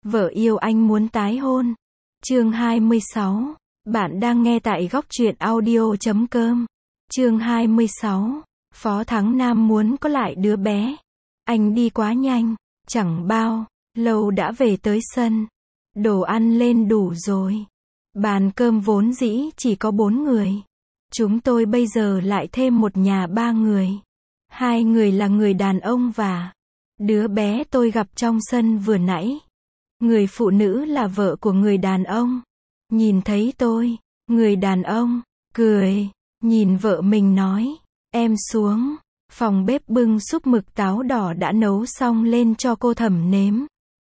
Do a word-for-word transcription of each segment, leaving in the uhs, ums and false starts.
Vợ yêu anh muốn tái hôn. Chương hai mươi sáu. Bạn đang nghe tại góc truyện audio chấm com. Chương hai mươi sáu. Phó Thắng Nam muốn có lại đứa bé. Anh đi quá nhanh, chẳng bao lâu đã về tới sân. Đồ ăn lên đủ rồi. Bàn cơm vốn dĩ chỉ có bốn người. Chúng tôi bây giờ lại thêm một nhà ba người. Hai người là người đàn ông và đứa bé tôi gặp trong sân vừa nãy. Người phụ nữ là vợ của người đàn ông. Nhìn thấy tôi, người đàn ông cười, nhìn vợ mình nói, em xuống phòng bếp bưng súp mực táo đỏ đã nấu xong lên cho cô Thẩm nếm.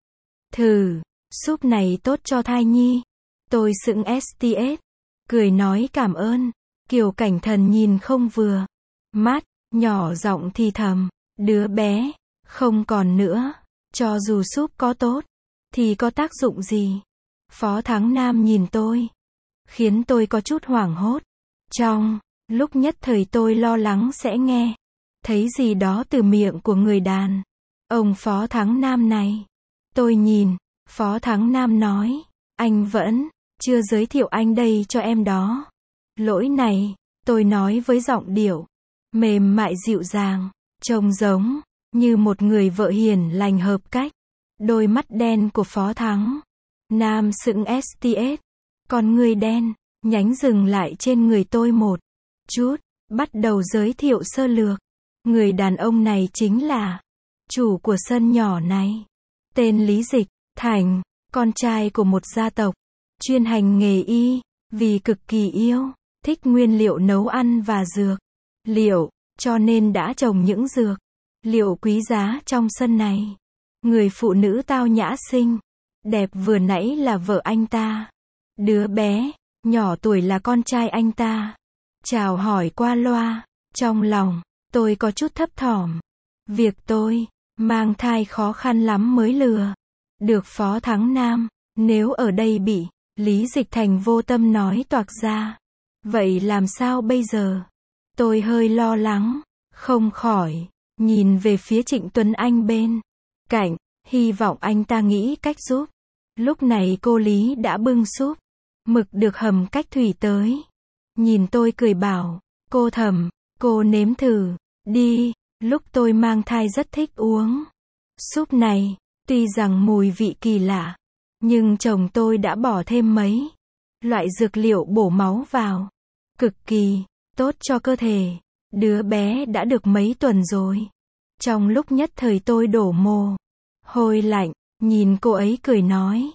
Thử, súp này tốt cho thai nhi. Tôi sững sts, cười nói cảm ơn. Kiều Cảnh Thần nhìn không vừa mắt, nhỏ giọng thì thầm, đứa bé không còn nữa, cho dù súp có tốt thì có tác dụng gì? Phó Thắng Nam nhìn tôi, khiến tôi có chút hoảng hốt. Trong lúc nhất thời tôi lo lắng sẽ nghe thấy gì đó từ miệng của người đàn ông Phó Thắng Nam này. Tôi nhìn, Phó Thắng Nam nói, anh vẫn chưa giới thiệu anh đây cho em đó. Lỗi này, tôi nói với giọng điệu mềm mại dịu dàng, trông giống như một người vợ hiền lành hợp cách. Đôi mắt đen của Phó Thắng Nam sững sts, còn người đen nhánh dừng lại trên người tôi một chút, bắt đầu giới thiệu sơ lược. Người đàn ông này chính là chủ của sân nhỏ này, tên Lý Dịch Thành, con trai của một gia tộc chuyên hành nghề y, vì cực kỳ yêu thích nguyên liệu nấu ăn và dược liệu, cho nên đã trồng những dược liệu quý giá trong sân này. Người phụ nữ tao nhã xinh đẹp vừa nãy là vợ anh ta. Đứa bé nhỏ tuổi là con trai anh ta. Chào hỏi qua loa. Trong lòng tôi có chút thấp thỏm. Việc tôi mang thai khó khăn lắm mới lừa được Phó Thắng Nam. Nếu ở đây bị Lý Dịch Thành vô tâm nói toạc ra, vậy làm sao bây giờ? Tôi hơi lo lắng, không khỏi nhìn về phía Trịnh Tuấn Anh bên cạnh, hy vọng anh ta nghĩ cách giúp. Lúc này cô Lý đã bưng súp mực được hầm cách thủy tới. Nhìn tôi cười bảo, cô Thẩm, cô nếm thử đi. Lúc tôi mang thai rất thích uống súp này, tuy rằng mùi vị kỳ lạ, nhưng chồng tôi đã bỏ thêm mấy loại dược liệu bổ máu vào, cực kỳ tốt cho cơ thể. Đứa bé đã được mấy tuần rồi. Trong lúc nhất thời tôi đổ mồ hôi lạnh, nhìn cô ấy cười nói,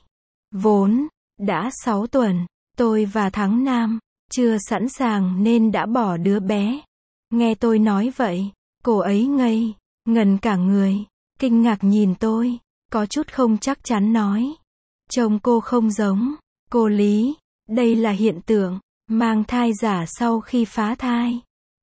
vốn đã sáu tuần, tôi và Thắng Nam chưa sẵn sàng nên đã bỏ đứa bé. Nghe tôi nói vậy, cô ấy ngây ngần cả người, kinh ngạc nhìn tôi, có chút không chắc chắn nói, trông cô không giống cô Lý, đây là hiện tượng mang thai giả sau khi phá thai.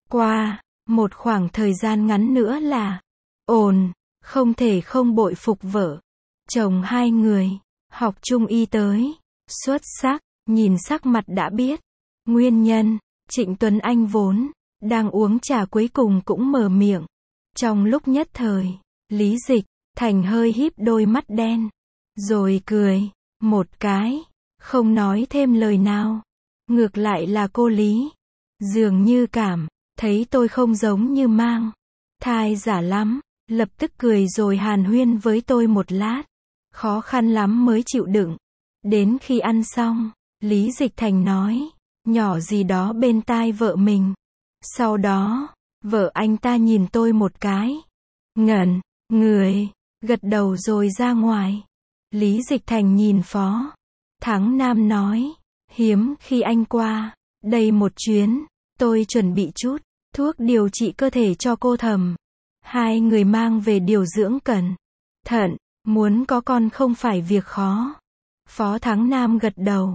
Qua một khoảng thời gian ngắn nữa là ổn. Không thể không bội phục vợ chồng hai người học chung y tới xuất sắc. Nhìn sắc mặt đã biết nguyên nhân. Trịnh Tuấn Anh vốn đang uống trà cuối cùng cũng mở miệng. Trong lúc nhất thời, Lý Dịch Thành hơi híp đôi mắt đen, rồi cười một cái, không nói thêm lời nào. Ngược lại là cô Lý, dường như cảm thấy tôi không giống như mang thai giả lắm, lập tức cười rồi hàn huyên với tôi một lát. Khó khăn lắm mới chịu đựng. Đến khi ăn xong, Lý Dịch Thành nói nhỏ gì đó bên tai vợ mình. Sau đó, vợ anh ta nhìn tôi một cái, ngẩn người, gật đầu rồi ra ngoài. Lý Dịch Thành nhìn Phó Thắng Nam nói, hiếm khi anh qua đây một chuyến, tôi chuẩn bị chút thuốc điều trị cơ thể cho cô Thẩm. Hai người mang về điều dưỡng cẩn thận, muốn có con không phải việc khó. Phó Thắng Nam gật đầu,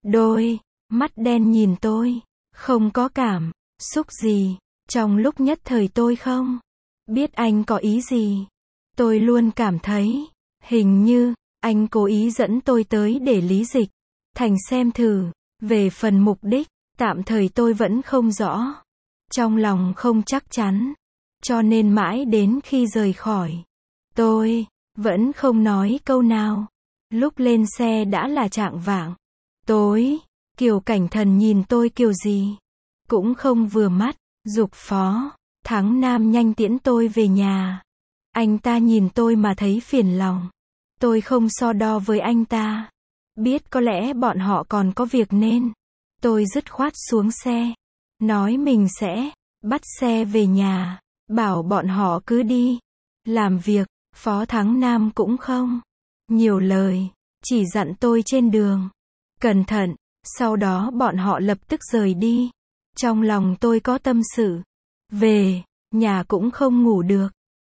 đôi mắt đen nhìn tôi, không có cảm xúc gì. Trong lúc nhất thời tôi không biết anh có ý gì. Tôi luôn cảm thấy hình như anh cố ý dẫn tôi tới để Lý Dịch Thành xem thử. Về phần mục đích, tạm thời tôi vẫn không rõ. Trong lòng không chắc chắn, cho nên mãi đến khi rời khỏi, tôi vẫn không nói câu nào. Lúc lên xe đã là chạng vạng. Tối, Kiều Cảnh Thần nhìn tôi kiểu gì cũng không vừa mắt, giục Phó Thắng Nam nhanh tiễn tôi về nhà. Anh ta nhìn tôi mà thấy phiền lòng. Tôi không so đo với anh ta. Biết có lẽ bọn họ còn có việc nên tôi dứt khoát xuống xe. Nói mình sẽ bắt xe về nhà. Bảo bọn họ cứ đi làm việc. Phó Thắng Nam cũng không nhiều lời. Chỉ dặn tôi trên đường cẩn thận. Sau đó bọn họ lập tức rời đi. Trong lòng tôi có tâm sự. Về nhà cũng không ngủ được.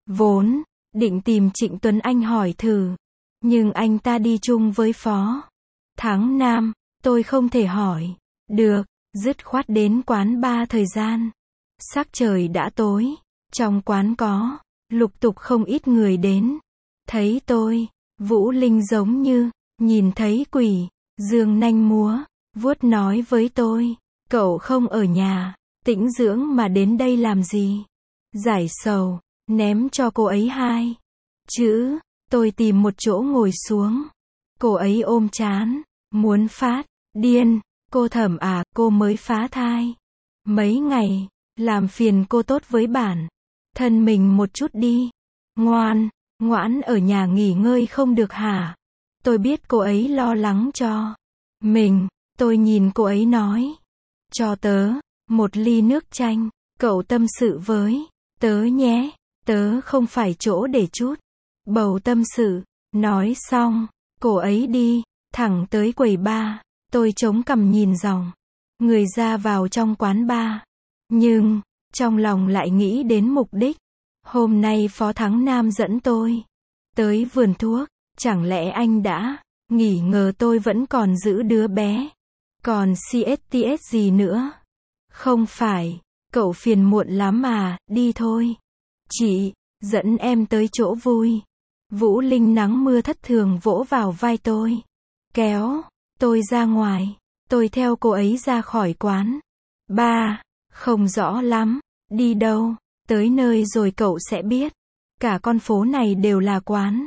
Vốn định tìm Trịnh Tuấn Anh hỏi thử. Nhưng anh ta đi chung với Phó Thắng Nam. Tôi không thể hỏi được. Dứt khoát đến quán bar thời gian. Sắc trời đã tối. Trong quán có lục tục không ít người đến. Thấy tôi, Vũ Linh giống như nhìn thấy quỷ. Dương nanh múa vuốt nói với tôi. Cậu không ở nhà tĩnh dưỡng mà đến đây làm gì? Giải sầu. Ném cho cô ấy hai chữ. Tôi tìm một chỗ ngồi xuống. Cô ấy ôm trán. Muốn phát điên. Cô Thẩm à, cô mới phá thai mấy ngày. Làm phiền cô tốt với bản thân mình một chút đi. Ngoan, ngoãn ở nhà nghỉ ngơi không được hả? Tôi biết cô ấy lo lắng cho mình. Tôi nhìn cô ấy nói. Cho tớ một ly nước chanh. Cậu tâm sự với tớ nhé. Tớ không phải chỗ để chút bầu tâm sự. Nói xong, cô ấy đi thẳng tới quầy bar. Tôi chống cằm nhìn dòng người ra vào trong quán bar. Nhưng trong lòng lại nghĩ đến mục đích. Hôm nay Phó Thắng Nam dẫn tôi tới vườn thuốc. Chẳng lẽ anh đã nghỉ ngờ tôi vẫn còn giữ đứa bé? Còn xê ét tê ét gì nữa? Không phải, cậu phiền muộn lắm à, đi thôi. Chị, dẫn em tới chỗ vui. Vũ Linh nắng mưa thất thường vỗ vào vai tôi. Kéo tôi ra ngoài. Tôi theo cô ấy ra khỏi quán. Ba, không rõ lắm. Đi đâu? Tới nơi rồi cậu sẽ biết. Cả con phố này đều là quán.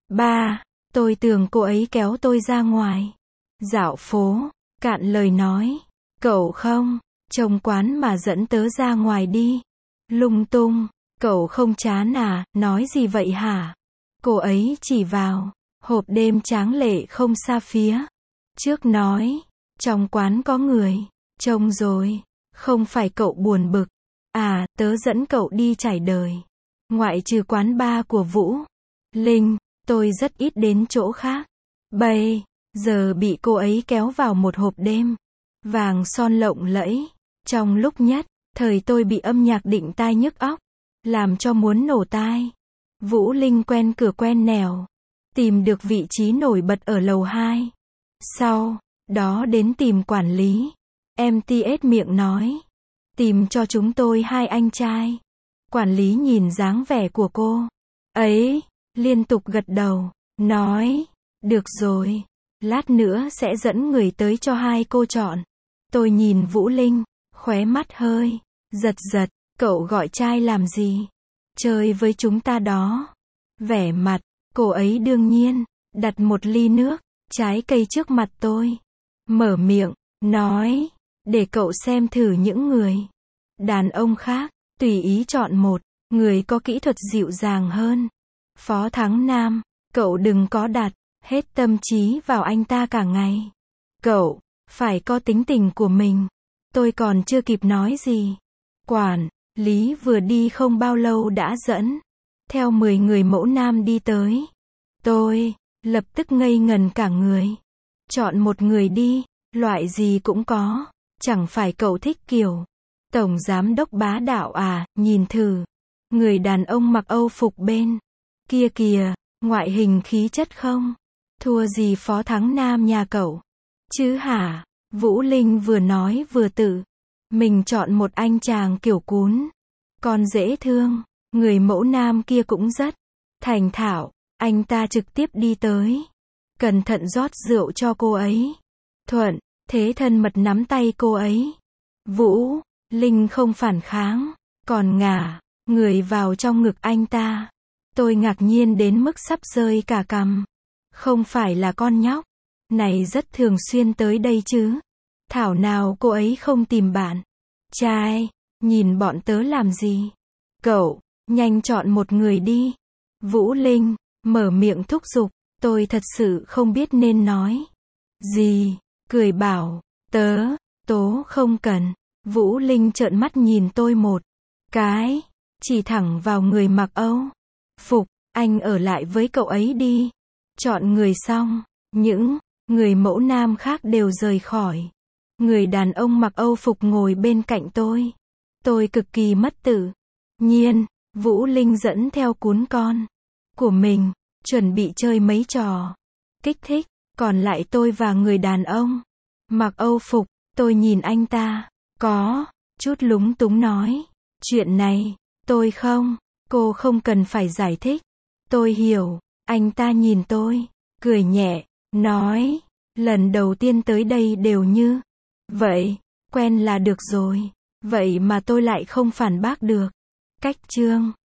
Ba, tôi tưởng cô ấy kéo tôi ra ngoài. Dạo phố, cạn lời nói. Cậu không trông quán mà dẫn tớ ra ngoài đi. Lung tung, cậu không chán à, nói gì vậy hả? Cô ấy chỉ vào hộp đêm tráng lệ không xa phía trước nói. Trong quán có người trông rồi. Không phải cậu buồn bực à? Tớ dẫn cậu đi trải đời. Ngoại trừ quán bar của Vũ Linh, tôi rất ít đến chỗ khác. Bây giờ bị cô ấy kéo vào một hộp đêm vàng son lộng lẫy. Trong lúc nhất thời tôi bị âm nhạc định tai nhức óc, làm cho muốn nổ tai. Vũ Linh quen cửa quen nẻo, tìm được vị trí nổi bật ở lầu hai. Sau đó đến tìm quản lý. em tê ét miệng nói, tìm cho chúng tôi hai anh trai. Quản lý nhìn dáng vẻ của cô ấy, liên tục gật đầu, nói, được rồi, lát nữa sẽ dẫn người tới cho hai cô chọn. Tôi nhìn Vũ Linh, khóe mắt hơi giật giật. Cậu gọi trai làm gì? Chơi với chúng ta đó. Vẻ mặt cô ấy đương nhiên đặt một ly nước trái cây trước mặt tôi, mở miệng nói, để cậu xem thử những người đàn ông khác, tùy ý chọn một người có kỹ thuật dịu dàng hơn. Phó Thắng Nam, cậu đừng có đặt hết tâm trí vào anh ta cả ngày. Cậu phải có tính tình của mình. Tôi còn chưa kịp nói gì, quản lý vừa đi không bao lâu đã dẫn theo mười người mẫu nam đi tới. Tôi lập tức ngây ngần cả người. Chọn một người đi, loại gì cũng có. Chẳng phải cậu thích kiểu tổng giám đốc bá đạo à? Nhìn thử người đàn ông mặc Âu phục bên kia kìa, ngoại hình khí chất không thua gì Phó Thắng Nam nhà cậu chứ hả? Vũ Linh vừa nói vừa tự mình chọn một anh chàng kiểu cún còn dễ thương. Người mẫu nam kia cũng rất thành thạo. Anh ta trực tiếp đi tới, cẩn thận rót rượu cho cô ấy. Thuận thế thân mật nắm tay cô ấy. Vũ Linh không phản kháng, còn ngả người vào trong ngực anh ta. Tôi ngạc nhiên đến mức sắp rơi cả cằm. Không phải là con nhóc này rất thường xuyên tới đây chứ? Thảo nào cô ấy không tìm bạn trai, nhìn bọn tớ làm gì? Cậu, nhanh chọn một người đi. Vũ Linh, mở miệng thúc giục, tôi thật sự không biết nên nói gì, cười bảo, tớ, tố không cần. Vũ Linh trợn mắt nhìn tôi một cái, chỉ thẳng vào người mặc Âu phục, anh ở lại với cậu ấy đi. Chọn người xong, những người mẫu nam khác đều rời khỏi. Người đàn ông mặc Âu phục ngồi bên cạnh tôi. Tôi cực kỳ mất tự nhiên. Vũ Linh dẫn theo cuốn con của mình, chuẩn bị chơi mấy trò kích thích. Còn lại tôi và người đàn ông mặc Âu phục, tôi nhìn anh ta, có chút lúng túng nói, chuyện này, tôi không, cô không cần phải giải thích. Tôi hiểu. Anh ta nhìn tôi, cười nhẹ, nói, lần đầu tiên tới đây đều như vậy, quen là được rồi. Vậy mà tôi lại không phản bác được. Cách chương